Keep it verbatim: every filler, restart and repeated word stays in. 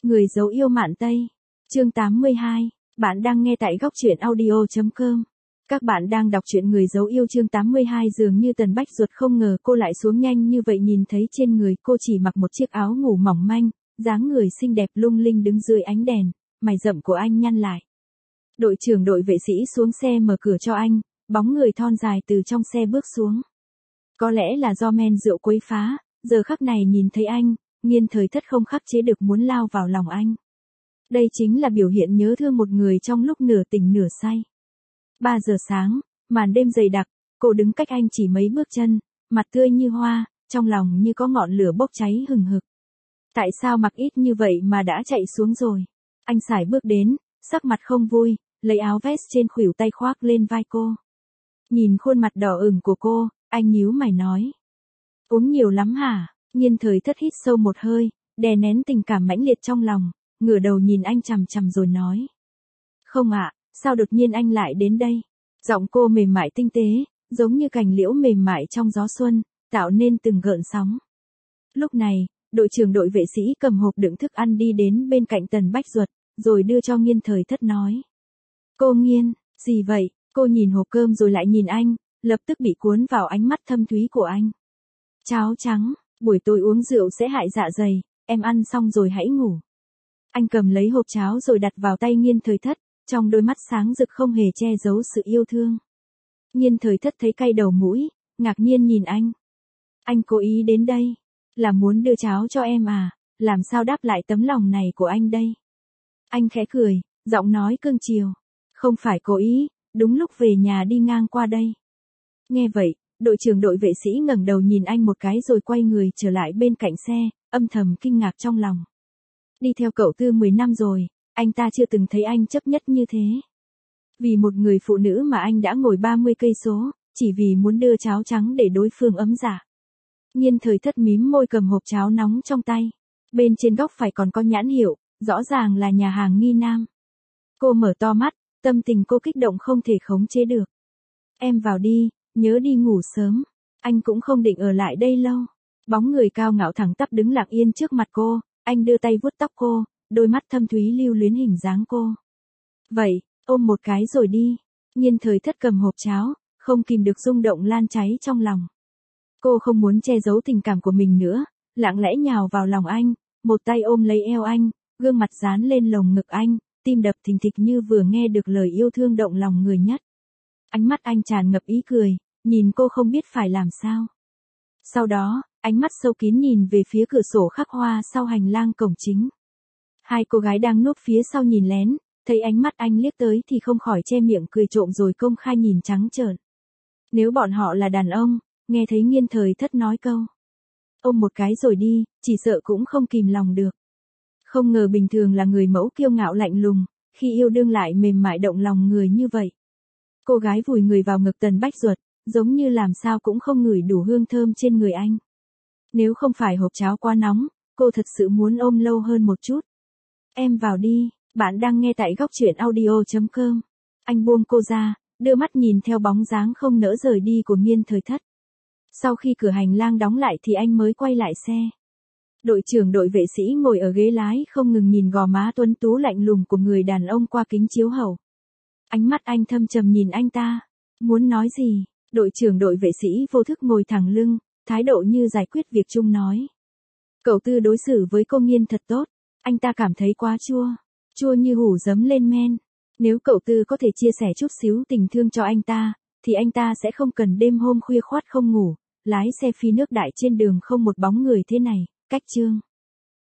Người dấu yêu Mạn Tây. Chương tám mươi hai. Bạn đang nghe tại góc truyện audio chấm com. Các bạn đang đọc truyện Người dấu yêu chương tám mươi hai. Dường như Tần Bách Duật không ngờ cô lại xuống nhanh như vậy, nhìn thấy trên người cô chỉ mặc một chiếc áo ngủ mỏng manh, dáng người xinh đẹp lung linh đứng dưới ánh đèn, mày rậm của anh nhăn lại. Đội trưởng đội vệ sĩ xuống xe mở cửa cho anh, bóng người thon dài từ trong xe bước xuống. Có lẽ là do men rượu quấy phá, giờ khắc này nhìn thấy anh, Nghiên Thời Thất không khắc chế được muốn lao vào lòng anh. Đây chính là biểu hiện nhớ thương một người trong lúc nửa tỉnh nửa say. Ba giờ sáng, màn đêm dày đặc, cô đứng cách anh chỉ mấy bước chân, mặt tươi như hoa, trong lòng như có ngọn lửa bốc cháy hừng hực. Tại sao mặc ít như vậy mà đã chạy xuống rồi? Anh sải bước đến, sắc mặt không vui, lấy áo vest trên khuỷu tay khoác lên vai cô. Nhìn khuôn mặt đỏ ửng của cô, anh nhíu mày nói. Uống nhiều lắm hả? Nghiên Thời Thất hít sâu một hơi, đè nén tình cảm mãnh liệt trong lòng, ngửa đầu nhìn anh chằm chằm rồi nói. Không ạ, sao đột nhiên anh lại đến đây? Giọng cô mềm mại tinh tế, giống như cành liễu mềm mại trong gió xuân, tạo nên từng gợn sóng. Lúc này, đội trưởng đội vệ sĩ cầm hộp đựng thức ăn đi đến bên cạnh Tần Bách Duật, rồi đưa cho Nghiên Thời Thất nói. Cô Nghiên, gì vậy? Cô nhìn hộp cơm rồi lại nhìn anh, lập tức bị cuốn vào ánh mắt thâm thúy của anh. Cháo trắng, buổi tối uống rượu sẽ hại dạ dày, em ăn xong rồi hãy ngủ. Anh cầm lấy hộp cháo rồi đặt vào tay Nghiên Thời Thất, trong đôi mắt sáng rực không hề che giấu sự yêu thương. Nghiên Thời Thất thấy cay đầu mũi, ngạc nhiên nhìn anh. Anh cố ý đến đây, là muốn đưa cháo cho em à, làm sao đáp lại tấm lòng này của anh đây? Anh khẽ cười, giọng nói cương chiều. Không phải cố ý, đúng lúc về nhà đi ngang qua đây. Nghe vậy, đội trưởng đội vệ sĩ ngẩng đầu nhìn anh một cái rồi quay người trở lại bên cạnh xe, âm thầm kinh ngạc trong lòng. Đi theo cậu Tư mười năm rồi, anh ta chưa từng thấy anh chấp nhất như thế. Vì một người phụ nữ mà anh đã ngồi ba mươi cây số, chỉ vì muốn đưa cháo trắng để đối phương ấm dạ. Nghiên Thời Thất mím môi cầm hộp cháo nóng trong tay. Bên trên góc phải còn có nhãn hiệu, rõ ràng là nhà hàng Nghi Nam. Cô mở to mắt, tâm tình cô kích động không thể khống chế được. Em vào đi, nhớ đi ngủ sớm. Anh cũng không định ở lại đây lâu. Bóng người cao ngạo thẳng tắp đứng lặng yên trước mặt cô, anh đưa tay vuốt tóc cô, đôi mắt thâm thúy lưu luyến hình dáng cô. Vậy, ôm một cái rồi đi. Nghiên Thời Thất cầm hộp cháo, không kìm được rung động lan cháy trong lòng. Cô không muốn che giấu tình cảm của mình nữa, lặng lẽ nhào vào lòng anh, một tay ôm lấy eo anh, gương mặt dán lên lồng ngực anh, tim đập thình thịch như vừa nghe được lời yêu thương động lòng người nhất. Ánh mắt anh tràn ngập ý cười, nhìn cô không biết phải làm sao. Sau đó, ánh mắt sâu kín nhìn về phía cửa sổ khắc hoa sau hành lang cổng chính. Hai cô gái đang núp phía sau nhìn lén, thấy ánh mắt anh liếc tới thì không khỏi che miệng cười trộm rồi công khai nhìn trắng trợn. Nếu bọn họ là đàn ông, nghe thấy Nghiên Thời Thất nói câu ôm một cái rồi đi, chỉ sợ cũng không kìm lòng được. Không ngờ bình thường là người mẫu kiêu ngạo lạnh lùng, khi yêu đương lại mềm mại động lòng người như vậy. Cô gái vùi người vào ngực Tần Bách Duật, giống như làm sao cũng không ngửi đủ hương thơm trên người anh. Nếu không phải hộp cháo quá nóng, cô thật sự muốn ôm lâu hơn một chút. Em vào đi, bạn đang nghe tại góc truyện audio chấm com. Anh buông cô ra, đưa mắt nhìn theo bóng dáng không nỡ rời đi của Nghiên Thời Thất. Sau khi cửa hành lang đóng lại thì anh mới quay lại xe. Đội trưởng đội vệ sĩ ngồi ở ghế lái không ngừng nhìn gò má tuấn tú lạnh lùng của người đàn ông qua kính chiếu hậu. Ánh mắt anh thâm trầm nhìn anh ta. Muốn nói gì? Đội trưởng đội vệ sĩ vô thức ngồi thẳng lưng, thái độ như giải quyết việc chung nói. Cậu Tư đối xử với cô Nghiên thật tốt, anh ta cảm thấy quá chua, chua như hủ giấm lên men. Nếu cậu Tư có thể chia sẻ chút xíu tình thương cho anh ta, thì anh ta sẽ không cần đêm hôm khuya khoắt không ngủ, lái xe phi nước đại trên đường không một bóng người thế này. Cách chương.